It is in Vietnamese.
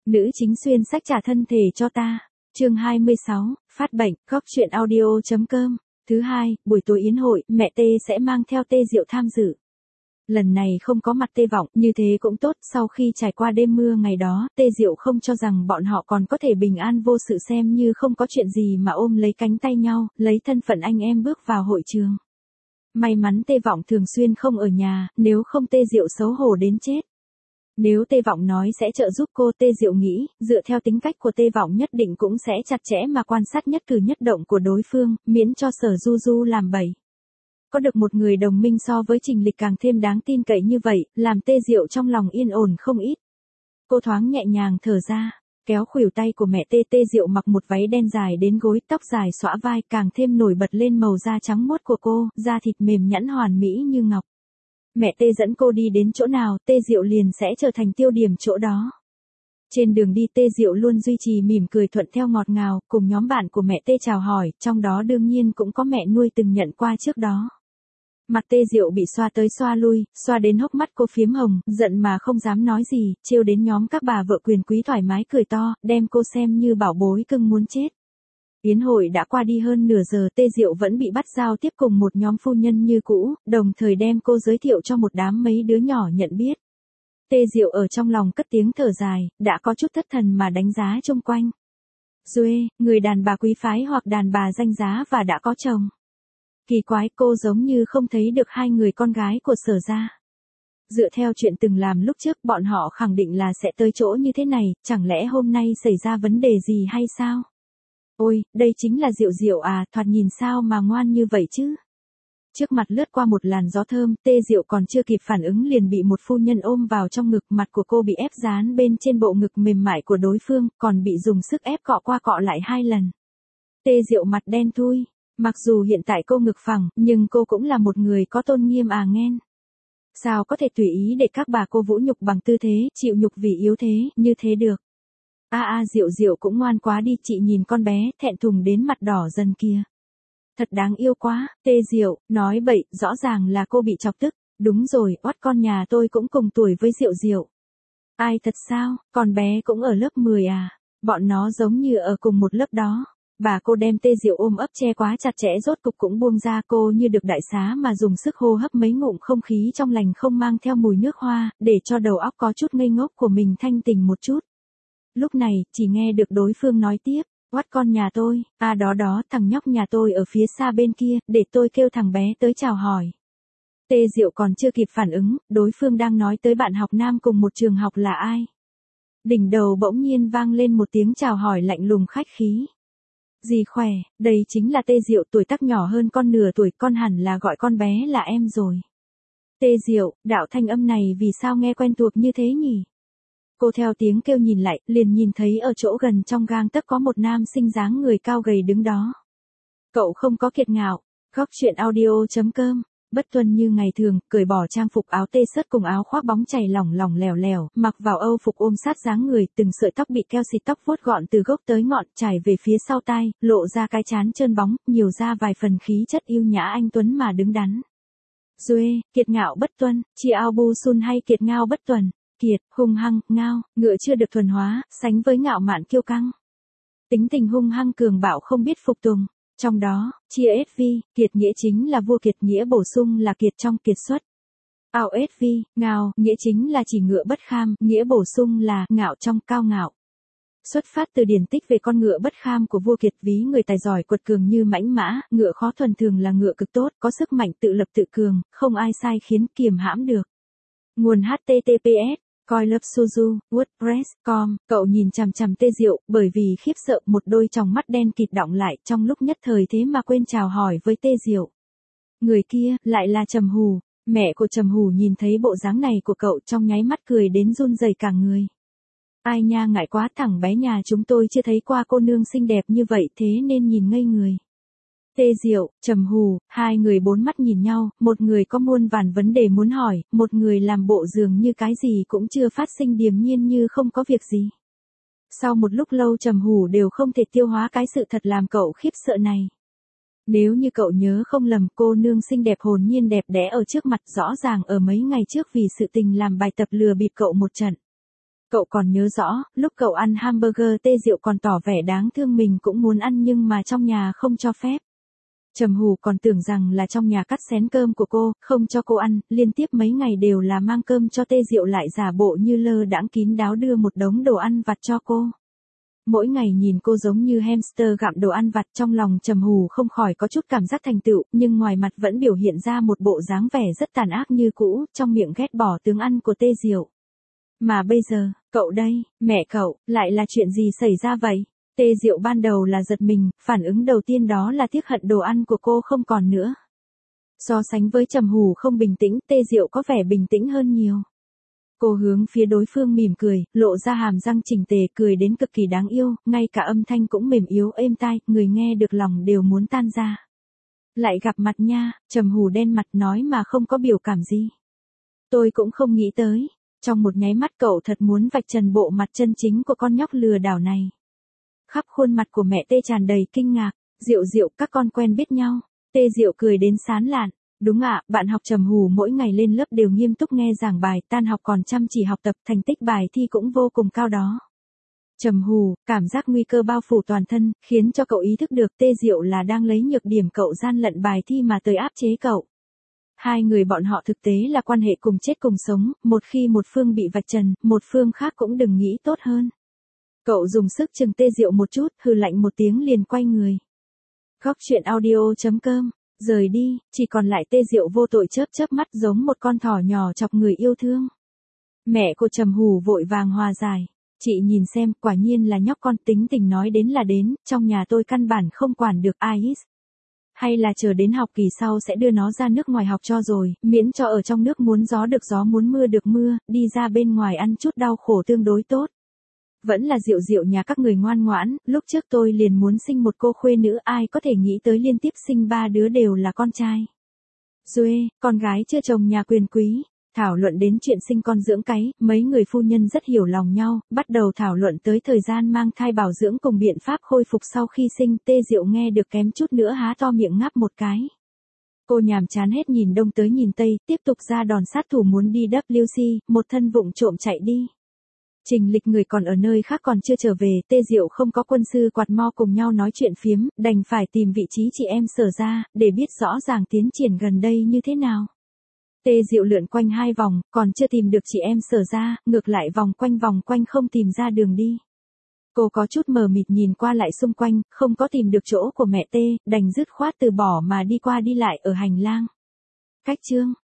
Nữ chính xuyên sách trả thân thể cho ta. Chương 26, phát bệnh, góc truyện audio.com. Thứ hai, buổi tối yến hội, mẹ Tê sẽ mang theo Tê Diệu tham dự. Lần này không có mặt Tê Vọng, như thế cũng tốt, sau khi trải qua đêm mưa ngày đó, Tê Diệu không cho rằng bọn họ còn có thể bình an vô sự xem như không có chuyện gì mà ôm lấy cánh tay nhau, lấy thân phận anh em bước vào hội trường. May mắn Tê Vọng thường xuyên không ở nhà, nếu không Tê Diệu xấu hổ đến chết. Nếu Tê Vọng nói sẽ trợ giúp cô, Tê Diệu nghĩ, dựa theo tính cách của Tê Vọng nhất định cũng sẽ chặt chẽ mà quan sát nhất cử nhất động của đối phương, miễn cho Sở Du Du làm bậy. Có được một người đồng minh so với Trình Lịch càng thêm đáng tin cậy như vậy, làm Tê Diệu trong lòng yên ổn không ít. Cô thoáng nhẹ nhàng thở ra, kéo khuỷu tay của mẹ Tê. Tê Diệu mặc một váy đen dài đến gối, tóc dài xõa vai, càng thêm nổi bật lên màu da trắng muốt của cô, da thịt mềm nhẵn hoàn mỹ như ngọc. Mẹ Tê dẫn cô đi đến chỗ nào, Tê Diệu liền sẽ trở thành tiêu điểm chỗ đó. Trên đường đi Tê Diệu luôn duy trì mỉm cười thuận theo ngọt ngào, cùng nhóm bạn của mẹ Tê chào hỏi, trong đó đương nhiên cũng có mẹ nuôi từng nhận qua trước đó. Mặt Tê Diệu bị xoa tới xoa lui, xoa đến hốc mắt cô phiếm hồng, giận mà không dám nói gì, trêu đến nhóm các bà vợ quyền quý thoải mái cười to, đem cô xem như bảo bối cưng muốn chết. Yến hội đã qua đi hơn nửa giờ, Tê Diệu vẫn bị bắt giao tiếp cùng một nhóm phu nhân như cũ, đồng thời đem cô giới thiệu cho một đám mấy đứa nhỏ nhận biết. Tê Diệu ở trong lòng cất tiếng thở dài, đã có chút thất thần mà đánh giá xung quanh. Duê, người đàn bà quý phái hoặc đàn bà danh giá và đã có chồng. Kỳ quái, cô giống như không thấy được hai người con gái của Sở gia. Dựa theo chuyện từng làm lúc trước, bọn họ khẳng định là sẽ tới chỗ như thế này, chẳng lẽ hôm nay xảy ra vấn đề gì hay sao? Ôi, đây chính là Diệu Diệu à, thoạt nhìn sao mà ngoan như vậy chứ? Trước mặt lướt qua một làn gió thơm, Tê Diệu còn chưa kịp phản ứng liền bị một phu nhân ôm vào trong ngực, mặt của cô bị ép dán bên trên bộ ngực mềm mại của đối phương, còn bị dùng sức ép cọ qua cọ lại 2 lần. Tê Diệu mặt đen thui, mặc dù hiện tại cô ngực phẳng, nhưng cô cũng là một người có tôn nghiêm à nghen. Sao có thể tùy ý để các bà cô vũ nhục bằng tư thế, chịu nhục vì yếu thế, như thế được? Diệu Diệu cũng ngoan quá đi, chị nhìn con bé, thẹn thùng đến mặt đỏ dần kìa. Thật đáng yêu quá, Tê Diệu, nói bậy, rõ ràng là cô bị chọc tức. Đúng rồi, oắt con nhà tôi cũng cùng tuổi với Diệu Diệu. Ai thật sao, con bé cũng ở lớp 10 à? Bọn nó giống như ở cùng một lớp đó. Bà cô đem Tê Diệu ôm ấp che quá chặt chẽ, rốt cục cũng buông ra, cô như được đại xá mà dùng sức hô hấp mấy ngụm không khí trong lành không mang theo mùi nước hoa, để cho đầu óc có chút ngây ngốc của mình thanh tỉnh một chút. Lúc này, chỉ nghe được đối phương nói tiếp, oắt con nhà tôi, đó, thằng nhóc nhà tôi ở phía xa bên kia, để tôi kêu thằng bé tới chào hỏi. Tê Diệu còn chưa kịp phản ứng, đối phương đang nói tới bạn học nam cùng một trường học là ai. Đỉnh đầu bỗng nhiên vang lên một tiếng chào hỏi lạnh lùng khách khí. Dì khỏe, đây chính là Tê Diệu, tuổi tác nhỏ hơn con nửa tuổi, con hẳn là gọi con bé là em rồi. Tê Diệu, đạo thanh âm này vì sao nghe quen thuộc như thế nhỉ? Cô theo tiếng kêu nhìn lại, liền nhìn thấy ở chỗ gần trong gang tấc có một nam sinh dáng người cao gầy đứng đó. Cậu không có kiệt ngạo, góc truyện audio.com. Bất tuân như ngày thường, cởi bỏ trang phục áo tê sớt cùng áo khoác bóng chảy lỏng lỏng lẻo lẻo, mặc vào âu phục ôm sát dáng người, từng sợi tóc bị keo xịt tóc vuốt gọn từ gốc tới ngọn, trải về phía sau tai, lộ ra cái trán trơn bóng, nhiều ra vài phần khí chất yêu nhã anh tuấn mà đứng đắn. Duê, kiệt ngạo bất tuân, chi ao bu sun hay kiệt ngao bất tuần. Kiệt, hung hăng, ngao, ngựa chưa được thuần hóa, sánh với ngạo mạn kiêu căng. Tính tình hung hăng cường bạo không biết phục tùng. Trong đó, chia SV, kiệt nghĩa chính là vua kiệt, nghĩa bổ sung là kiệt trong kiệt xuất. Ao SV, ngao, nghĩa chính là chỉ ngựa bất kham, nghĩa bổ sung là ngạo trong cao ngạo. Xuất phát từ điển tích về con ngựa bất kham của vua kiệt, ví người tài giỏi quật cường như mãnh mã, ngựa khó thuần thường là ngựa cực tốt, có sức mạnh tự lập tự cường, không ai sai khiến kiềm hãm được. Nguồn HTTPS, Coilupsuzu, WordPress.com. Cậu nhìn chằm chằm Tê Diệu, bởi vì khiếp sợ, một đôi tròng mắt đen kịt đọng lại, trong lúc nhất thời thế mà quên chào hỏi với Tê Diệu. Người kia, lại là Trầm Hù. Mẹ của Trầm Hù nhìn thấy bộ dáng này của cậu trong nháy mắt cười đến run rẩy cả người. Ai nha, ngại quá, thằng bé nhà chúng tôi chưa thấy qua cô nương xinh đẹp như vậy, thế nên nhìn ngây người. Tê Diệu, Trầm Hù, hai người bốn mắt nhìn nhau, một người có muôn vàn vấn đề muốn hỏi, một người làm bộ dường như cái gì cũng chưa phát sinh, điềm nhiên như không có việc gì. Sau một lúc lâu Trầm Hù đều không thể tiêu hóa cái sự thật làm cậu khiếp sợ này. Nếu như cậu nhớ không lầm, cô nương xinh đẹp hồn nhiên đẹp đẽ ở trước mặt rõ ràng ở mấy ngày trước vì sự tình làm bài tập lừa bịp cậu một trận. Cậu còn nhớ rõ, lúc cậu ăn hamburger Tê Diệu còn tỏ vẻ đáng thương mình cũng muốn ăn nhưng mà trong nhà không cho phép. Trầm Hù còn tưởng rằng là trong nhà cắt xén cơm của cô, không cho cô ăn, liên tiếp mấy ngày đều là mang cơm cho Tê Diệu lại giả bộ như lơ đãng kín đáo đưa một đống đồ ăn vặt cho cô. Mỗi ngày nhìn cô giống như hamster gặm đồ ăn vặt, trong lòng Trầm Hù không khỏi có chút cảm giác thành tựu, nhưng ngoài mặt vẫn biểu hiện ra một bộ dáng vẻ rất tàn ác như cũ, trong miệng ghét bỏ tướng ăn của Tê Diệu. Mà bây giờ, cậu đây, mẹ cậu, lại là chuyện gì xảy ra vậy? Tê Diệu ban đầu là giật mình, phản ứng đầu tiên đó là tiếc hận đồ ăn của cô không còn nữa. So sánh với Trầm Hù không bình tĩnh, Tê Diệu có vẻ bình tĩnh hơn nhiều. Cô hướng phía đối phương mỉm cười, lộ ra hàm răng chỉnh tề, cười đến cực kỳ đáng yêu, ngay cả âm thanh cũng mềm yếu êm tai, người nghe được lòng đều muốn tan ra. Lại gặp mặt nha, Trầm Hù đen mặt nói mà không có biểu cảm gì. Tôi cũng không nghĩ tới, trong một nháy mắt cậu thật muốn vạch trần bộ mặt chân chính của con nhóc lừa đảo này. Khắp khuôn mặt của mẹ Tê tràn đầy kinh ngạc, Diệu Diệu các con quen biết nhau. Tê Diệu cười đến sán lạn. Đúng ạ, bạn học Trầm Hù mỗi ngày lên lớp đều nghiêm túc nghe giảng bài, tan học còn chăm chỉ học tập, thành tích bài thi cũng vô cùng cao đó. Trầm Hù, cảm giác nguy cơ bao phủ toàn thân, khiến cho cậu ý thức được Tê Diệu là đang lấy nhược điểm cậu gian lận bài thi mà tới áp chế cậu. Hai người bọn họ thực tế là quan hệ cùng chết cùng sống, một khi một phương bị vạch trần, một phương khác cũng đừng nghĩ tốt hơn. Cậu dùng sức chừng Tê Diệu một chút, hừ lạnh một tiếng liền quay người. Góc truyện audio.com, rời đi, chỉ còn lại Tê Diệu vô tội chớp chớp mắt giống một con thỏ nhỏ chọc người yêu thương. Mẹ của Trầm Hù vội vàng hòa giải. Chị nhìn xem, quả nhiên là nhóc con, tính tình nói đến là đến, trong nhà tôi căn bản không quản được Ais. Hay là chờ đến học kỳ sau sẽ đưa nó ra nước ngoài học cho rồi, miễn cho ở trong nước muốn gió được gió muốn mưa được mưa, đi ra bên ngoài ăn chút đau khổ tương đối tốt. Vẫn là Diệu Diệu nhà các người ngoan ngoãn, lúc trước tôi liền muốn sinh một cô khuê nữ, ai có thể nghĩ tới liên tiếp sinh 3 đứa đều là con trai. Duê, con gái chưa chồng nhà quyền quý. Thảo luận đến chuyện sinh con dưỡng cái, mấy người phu nhân rất hiểu lòng nhau, bắt đầu thảo luận tới thời gian mang thai bảo dưỡng cùng biện pháp khôi phục sau khi sinh. Tê Diệu nghe được kém chút nữa há to miệng ngáp một cái. Cô nhàm chán hết nhìn đông tới nhìn tây, tiếp tục ra đòn sát thủ muốn đi WC, một thân vụng trộm chạy đi. Trình Lịch người còn ở nơi khác còn chưa trở về, Tê Diệu không có quân sư quạt mo cùng nhau nói chuyện phiếm, đành phải tìm vị trí chị em Sở ra, để biết rõ ràng tiến triển gần đây như thế nào. Tê Diệu lượn quanh 2 vòng, còn chưa tìm được chị em Sở ra, ngược lại vòng quanh không tìm ra đường đi. Cô có chút mờ mịt nhìn qua lại xung quanh, không có tìm được chỗ của mẹ Tê, đành dứt khoát từ bỏ mà đi qua đi lại ở hành lang. Cách chương